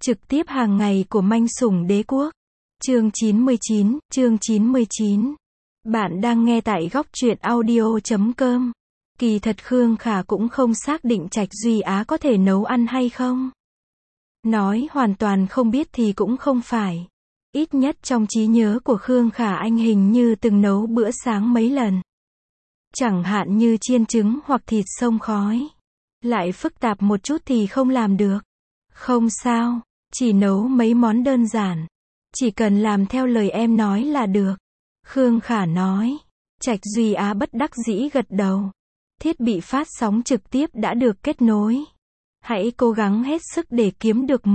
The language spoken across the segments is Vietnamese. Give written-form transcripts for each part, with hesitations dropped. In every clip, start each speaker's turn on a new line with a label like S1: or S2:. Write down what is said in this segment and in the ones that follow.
S1: Trực tiếp hàng ngày của manh sủng đế quốc. Chương 99. Bạn đang nghe tại góc truyện audio.com. Kỳ thật Khương Khả cũng không xác định Trạch Duy Á có thể nấu ăn hay không. Nói hoàn toàn không biết thì cũng không phải. Ít nhất trong trí nhớ của Khương Khả anh hình như từng nấu bữa sáng mấy lần. Chẳng hạn như chiên trứng hoặc thịt xông khói. Lại phức tạp một chút thì không làm được. Không sao, chỉ nấu mấy món đơn giản. Chỉ cần làm theo lời em nói là được. Khương Khả nói. Trạch Duy Á bất đắc dĩ gật đầu. Thiết bị phát sóng trực tiếp đã được kết nối. Hãy cố gắng hết sức để kiếm được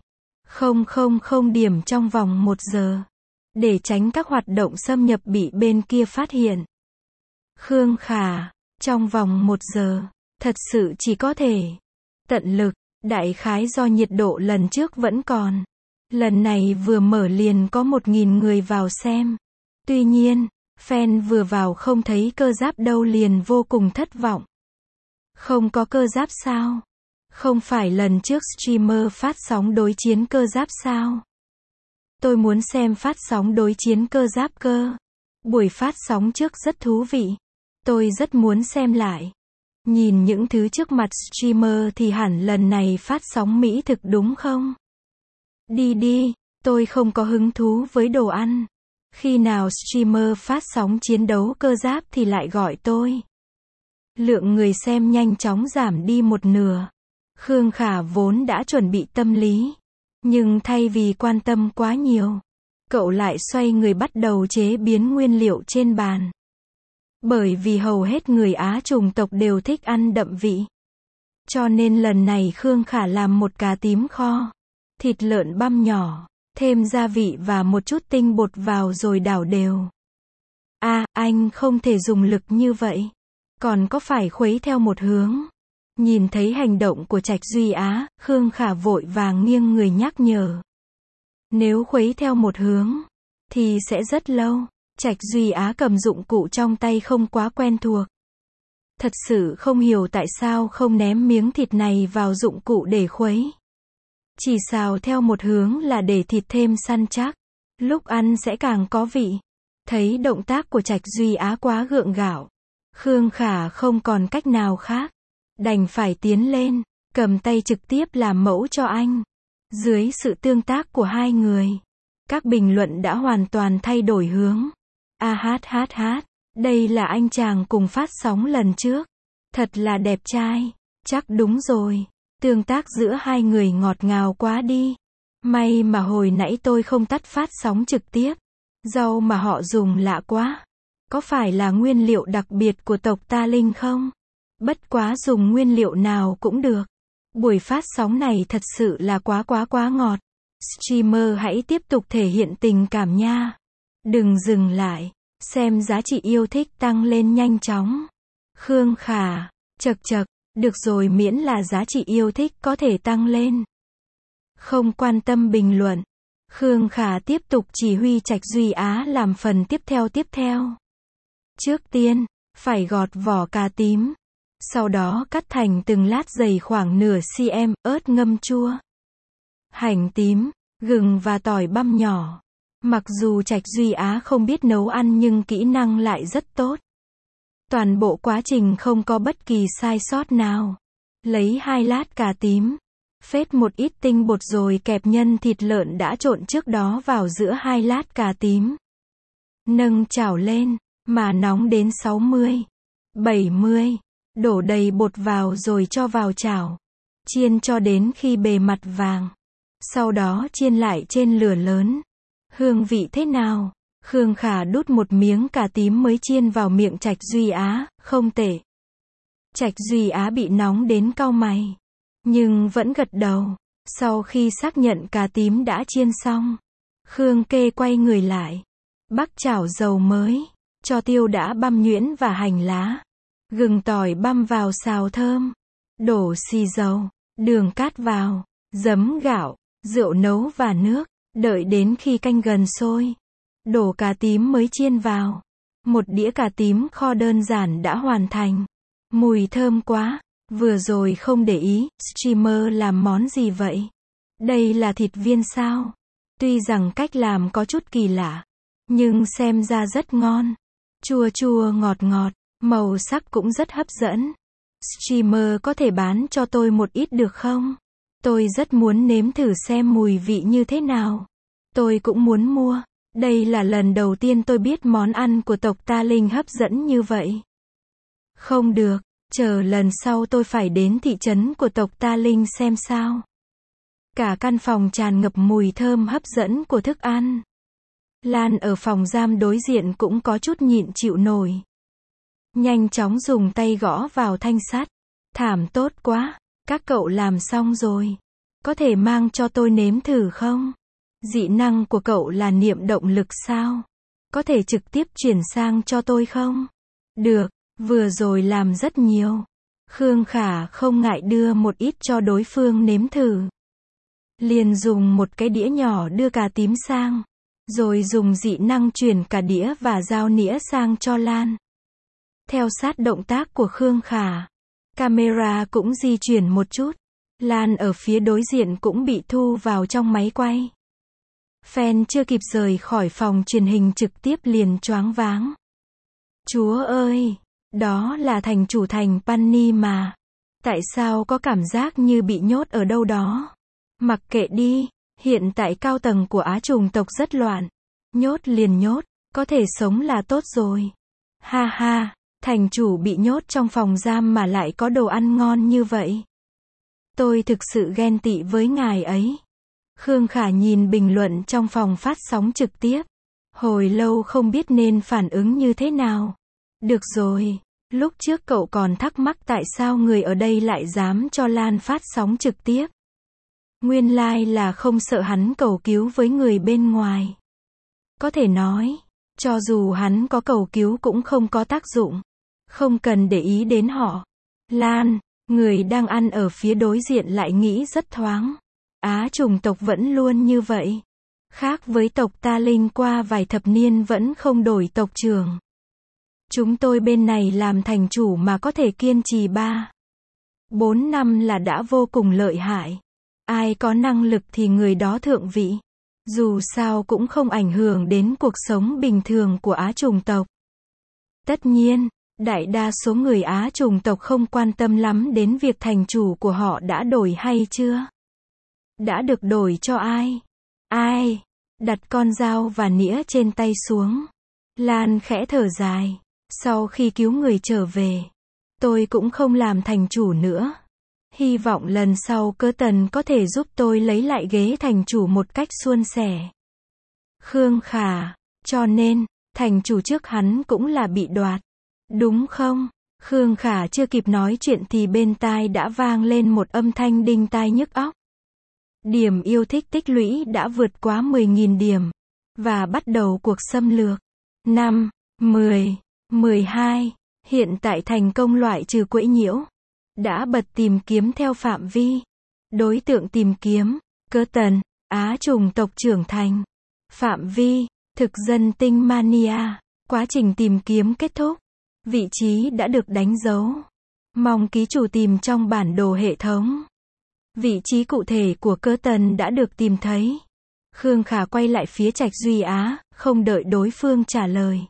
S1: 10,000 điểm trong vòng 1 giờ. Để tránh các hoạt động xâm nhập bị bên kia phát hiện. Khương Khả, trong vòng 1 giờ, thật sự chỉ có thể tận lực, đại khái do nhiệt độ lần trước vẫn còn. Lần này vừa mở liền có 1.000 người vào xem. Tuy nhiên, fan vừa vào không thấy cơ giáp đâu liền vô cùng thất vọng. Không có cơ giáp sao? Không phải lần trước streamer phát sóng đối chiến cơ giáp sao? Tôi muốn xem phát sóng đối chiến cơ giáp cơ. Buổi phát sóng trước rất thú vị. Tôi rất muốn xem lại. Nhìn những thứ trước mặt streamer thì hẳn lần này phát sóng mỹ thực đúng không? Đi, tôi không có hứng thú với đồ ăn. Khi nào streamer phát sóng chiến đấu cơ giáp thì lại gọi tôi. Lượng người xem nhanh chóng giảm đi 1/2. Khương Khả vốn đã chuẩn bị tâm lý. Nhưng thay vì quan tâm quá nhiều, cậu lại xoay người bắt đầu chế biến nguyên liệu trên bàn. Bởi vì hầu hết người Á chủng tộc đều thích ăn đậm vị. Cho nên lần này Khương Khả làm một cá tím kho. Thịt lợn băm nhỏ, thêm gia vị và một chút tinh bột vào rồi đảo đều. Anh không thể dùng lực như vậy. Còn có phải khuấy theo một hướng. Nhìn thấy hành động của Trạch Duy Á, Khương Khả vội vàng nghiêng người nhắc nhở. Nếu khuấy theo một hướng, thì sẽ rất lâu. Trạch Duy Á cầm dụng cụ trong tay không quá quen thuộc. Thật sự không hiểu tại sao không ném miếng thịt này vào dụng cụ để khuấy. Chỉ xào theo một hướng là để thịt thêm săn chắc. Lúc ăn sẽ càng có vị. Thấy động tác của Trạch Duy Á quá gượng gạo. Khương Khả không còn cách nào khác. Đành phải tiến lên, cầm tay trực tiếp làm mẫu cho anh. Dưới sự tương tác của hai người, các bình luận đã hoàn toàn thay đổi hướng. Đây là anh chàng cùng phát sóng lần trước. Thật là đẹp trai. Chắc đúng rồi. Tương tác giữa hai người ngọt ngào quá đi. May mà hồi nãy tôi không tắt phát sóng trực tiếp. Rau mà họ dùng lạ quá. Có phải là nguyên liệu đặc biệt của tộc Ta Linh không? Bất quá dùng nguyên liệu nào cũng được. Buổi phát sóng này thật sự là quá ngọt. Streamer hãy tiếp tục thể hiện tình cảm nha. Đừng dừng lại. Xem giá trị yêu thích tăng lên nhanh chóng. Khương Khả, chật, được rồi miễn là giá trị yêu thích có thể tăng lên. Không quan tâm bình luận. Khương Khả tiếp tục chỉ huy Trạch Duy Á làm phần tiếp theo. Trước tiên, phải gọt vỏ cà tím. Sau đó cắt thành từng lát dày khoảng nửa cm, ớt ngâm chua, hành tím, gừng và tỏi băm nhỏ. Mặc dù Trạch Duy Á không biết nấu ăn nhưng kỹ năng lại rất tốt. Toàn bộ quá trình không có bất kỳ sai sót nào. Lấy 2 lát cà tím, phết một ít tinh bột rồi kẹp nhân thịt lợn đã trộn trước đó vào giữa 2 lát cà tím. Nâng chảo lên, mà nóng đến 60, 70. Đổ đầy bột vào rồi cho vào chảo. Chiên cho đến khi bề mặt vàng. Sau đó chiên lại trên lửa lớn. Hương vị thế nào? Khương Khả đút một miếng cà tím mới chiên vào miệng Trạch Duy Á, không tệ. Trạch Duy Á bị nóng đến cau mày. Nhưng vẫn gật đầu. Sau khi xác nhận cà tím đã chiên xong, Khương Kê quay người lại. Bắc chảo dầu mới. Cho tiêu đã băm nhuyễn và hành lá. Gừng tỏi băm vào xào thơm. Đổ xì dầu, đường cát vào, giấm gạo, rượu nấu và nước. Đợi đến khi canh gần sôi. Đổ cà tím mới chiên vào. Một đĩa cà tím kho đơn giản đã hoàn thành. Mùi thơm quá. Vừa rồi không để ý, streamer làm món gì vậy? Đây là thịt viên sao? Tuy rằng cách làm có chút kỳ lạ, nhưng xem ra rất ngon. Chua chua ngọt ngọt, màu sắc cũng rất hấp dẫn. Streamer có thể bán cho tôi một ít được không? Tôi rất muốn nếm thử xem mùi vị như thế nào. Tôi cũng muốn mua. Đây là lần đầu tiên tôi biết món ăn của tộc Ta Linh hấp dẫn như vậy. Không được, chờ lần sau tôi phải đến thị trấn của tộc Ta Linh xem sao. Cả căn phòng tràn ngập mùi thơm hấp dẫn của thức ăn. Lan ở phòng giam đối diện cũng có chút nhịn chịu nổi. Nhanh chóng dùng tay gõ vào thanh sắt. Thảm tốt quá, các cậu làm xong rồi. Có thể mang cho tôi nếm thử không? Dị năng của cậu là niệm động lực sao? Có thể trực tiếp chuyển sang cho tôi không? Được, vừa rồi làm rất nhiều. Khương Khả không ngại đưa một ít cho đối phương nếm thử. Liền dùng một cái đĩa nhỏ đưa cà tím sang. Rồi dùng dị năng chuyển cả đĩa và dao nĩa sang cho Lan. Theo sát động tác của Khương Khả, camera cũng di chuyển một chút. Lan ở phía đối diện cũng bị thu vào trong máy quay. Fan chưa kịp rời khỏi phòng truyền hình trực tiếp liền choáng váng. Chúa ơi, đó là thành chủ thành Panni mà. Tại sao có cảm giác như bị nhốt ở đâu đó? Mặc kệ đi, hiện tại cao tầng của Á chủng tộc rất loạn. Nhốt liền nhốt, có thể sống là tốt rồi. Ha ha, thành chủ bị nhốt trong phòng giam mà lại có đồ ăn ngon như vậy. Tôi thực sự ghen tị với ngài ấy. Khương Khả nhìn bình luận trong phòng phát sóng trực tiếp. Hồi lâu không biết nên phản ứng như thế nào. Được rồi, lúc trước cậu còn thắc mắc tại sao người ở đây lại dám cho Lan phát sóng trực tiếp. Nguyên lai là không sợ hắn cầu cứu với người bên ngoài. Có thể nói, cho dù hắn có cầu cứu cũng không có tác dụng. Không cần để ý đến họ. Lan, người đang ăn ở phía đối diện lại nghĩ rất thoáng. Á chủng tộc vẫn luôn như vậy. Khác với tộc Ta Linh qua vài thập niên vẫn không đổi tộc trưởng. Chúng tôi bên này làm thành chủ mà có thể kiên trì 4 năm là đã vô cùng lợi hại. Ai có năng lực thì người đó thượng vị. Dù sao cũng không ảnh hưởng đến cuộc sống bình thường của Á chủng tộc. Tất nhiên, đại đa số người Á chủng tộc không quan tâm lắm đến việc thành chủ của họ đã đổi hay chưa. Đã được đổi cho ai? Ai? Đặt con dao và nĩa trên tay xuống. Lan khẽ thở dài. Sau khi cứu người trở về, tôi cũng không làm thành chủ nữa. Hy vọng lần sau Cơ Tần có thể giúp tôi lấy lại ghế thành chủ một cách suôn sẻ. Khương Khả, cho nên, thành chủ trước hắn cũng là bị đoạt. Đúng không? Khương Khả chưa kịp nói chuyện thì bên tai đã vang lên một âm thanh đinh tai nhức óc. Điểm yêu thích tích lũy đã vượt quá 10.000 điểm. Và bắt đầu cuộc xâm lược. 5, 10, 12. Hiện tại thành công loại trừ quấy nhiễu. Đã bật tìm kiếm theo phạm vi. Đối tượng tìm kiếm, Cơ Tần, Á chủng tộc trưởng thành. Phạm vi, thực dân tinh Mania. Quá trình tìm kiếm kết thúc. Vị trí đã được đánh dấu. Mong ký chủ tìm trong bản đồ hệ thống. Vị trí cụ thể của Cơ Tần đã được tìm thấy. Khương Khả quay lại phía Trạch Duy Á, không đợi đối phương trả lời.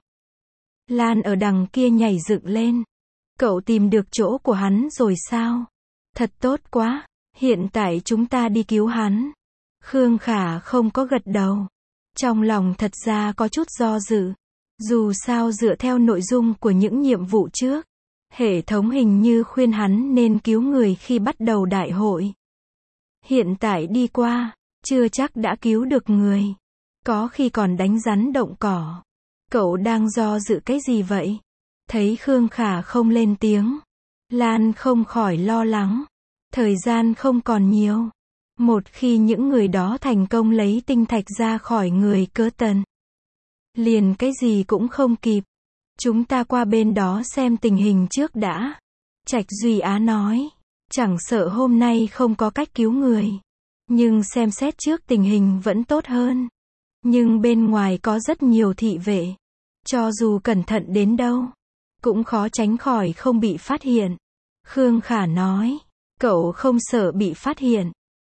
S1: Lan ở đằng kia nhảy dựng lên. Cậu tìm được chỗ của hắn rồi sao? Thật tốt quá, hiện tại chúng ta đi cứu hắn. Khương Khả không có gật đầu. Trong lòng thật ra có chút do dự. Dù sao dựa theo nội dung của những nhiệm vụ trước, hệ thống hình như khuyên hắn nên cứu người khi bắt đầu đại hội. Hiện tại đi qua, chưa chắc đã cứu được người. Có khi còn đánh rắn động cỏ. Cậu đang do dự cái gì vậy? Thấy Khương Khả không lên tiếng, Lan không khỏi lo lắng. Thời gian không còn nhiều. Một khi những người đó thành công lấy tinh thạch ra khỏi người Cơ Tần, liền cái gì cũng không kịp. Chúng ta qua bên đó xem tình hình trước đã. Trạch Duy Á nói. Chẳng sợ hôm nay không có cách cứu người. Nhưng xem xét trước tình hình vẫn tốt hơn. Nhưng bên ngoài có rất nhiều thị vệ. Cho dù cẩn thận đến đâu, cũng khó tránh khỏi không bị phát hiện. Khương Khả nói. Cậu không sợ bị phát hiện.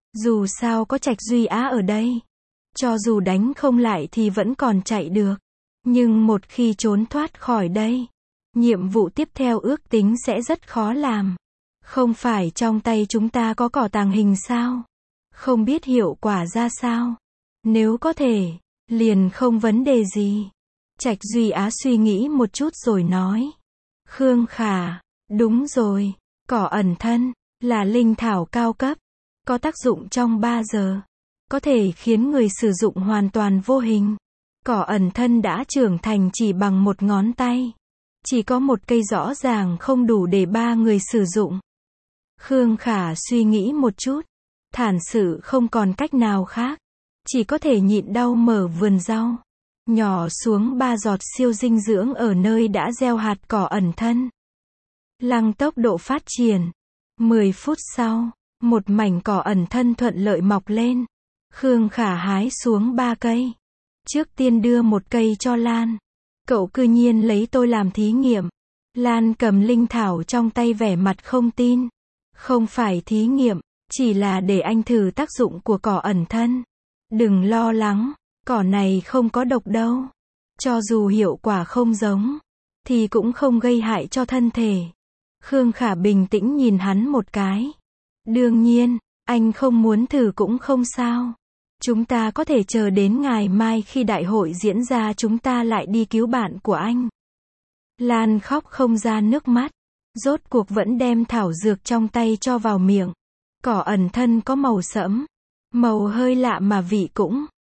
S1: Dù sao có Trạch Duy Á ở đây. Cho dù đánh không lại thì vẫn còn chạy được. Nhưng một khi trốn thoát khỏi đây, nhiệm vụ tiếp theo ước tính sẽ rất khó làm. Không phải trong tay chúng ta có cỏ tàng hình sao? Không biết hiệu quả ra sao. Nếu có thể, liền không vấn đề gì. Trạch Duy Á suy nghĩ một chút rồi nói. Khương Khả, đúng rồi, cỏ ẩn thân, là linh thảo cao cấp. Có tác dụng trong 3 giờ. Có thể khiến người sử dụng hoàn toàn vô hình. Cỏ ẩn thân đã trưởng thành chỉ bằng một ngón tay. Chỉ có một cây rõ ràng không đủ để 3 người sử dụng. Khương Khả suy nghĩ một chút. Thản sự không còn cách nào khác. Chỉ có thể nhịn đau mở vườn rau. Nhỏ xuống 3 giọt siêu dinh dưỡng ở nơi đã gieo hạt cỏ ẩn thân. Lăng tốc độ phát triển. 10 phút sau, một mảnh cỏ ẩn thân thuận lợi mọc lên. Khương Khả hái xuống 3 cây. Trước tiên đưa một cây cho Lan. Cậu cư nhiên lấy tôi làm thí nghiệm. Lan cầm linh thảo trong tay vẻ mặt không tin. Không phải thí nghiệm, chỉ là để anh thử tác dụng của cỏ ẩn thân. Đừng lo lắng, cỏ này không có độc đâu. Cho dù hiệu quả không giống, thì cũng không gây hại cho thân thể. Khương Khả bình tĩnh nhìn hắn một cái. Đương nhiên, anh không muốn thử cũng không sao. Chúng ta có thể chờ đến ngày mai khi đại hội diễn ra chúng ta lại đi cứu bạn của anh. Lan khóc không ra nước mắt. Rốt cuộc vẫn đem thảo dược trong tay cho vào miệng. Cỏ ẩn thân có màu sẫm. Màu hơi lạ mà vị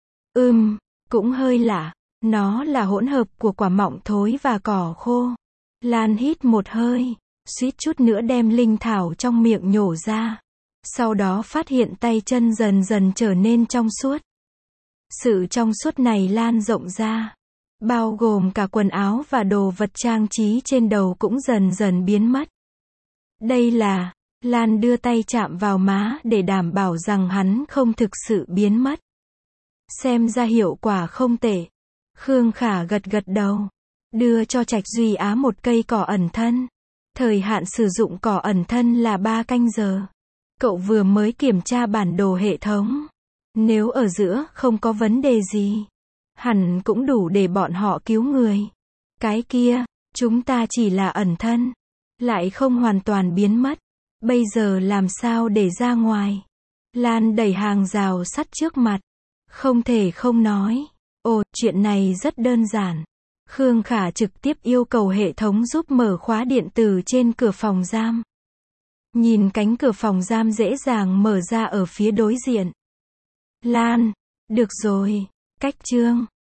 S1: cũng hơi lạ. Nó là hỗn hợp của quả mọng thối và cỏ khô. Lan hít một hơi, suýt chút nữa đem linh thảo trong miệng nhổ ra. Sau đó phát hiện tay chân dần dần trở nên trong suốt. Sự trong suốt này lan rộng ra. Bao gồm cả quần áo và đồ vật trang trí trên đầu cũng dần dần biến mất. Đây là, Lan đưa tay chạm vào má để đảm bảo rằng hắn không thực sự biến mất. Xem ra hiệu quả không tệ. Khương Khả gật gật đầu. Đưa cho Trạch Duy Á một cây cỏ ẩn thân. Thời hạn sử dụng cỏ ẩn thân là 3 canh giờ. Cậu vừa mới kiểm tra bản đồ hệ thống. Nếu ở giữa không có vấn đề gì, hẳn cũng đủ để bọn họ cứu người. Cái kia, chúng ta chỉ là ẩn thân, lại không hoàn toàn biến mất. Bây giờ làm sao để ra ngoài? Lan đẩy hàng rào sắt trước mặt. Không thể không nói. Ồ, chuyện này rất đơn giản. Khương Khả trực tiếp yêu cầu hệ thống giúp mở khóa điện tử trên cửa phòng giam. Nhìn cánh cửa phòng giam dễ dàng mở ra ở phía đối diện. Lan, được rồi, cách chương.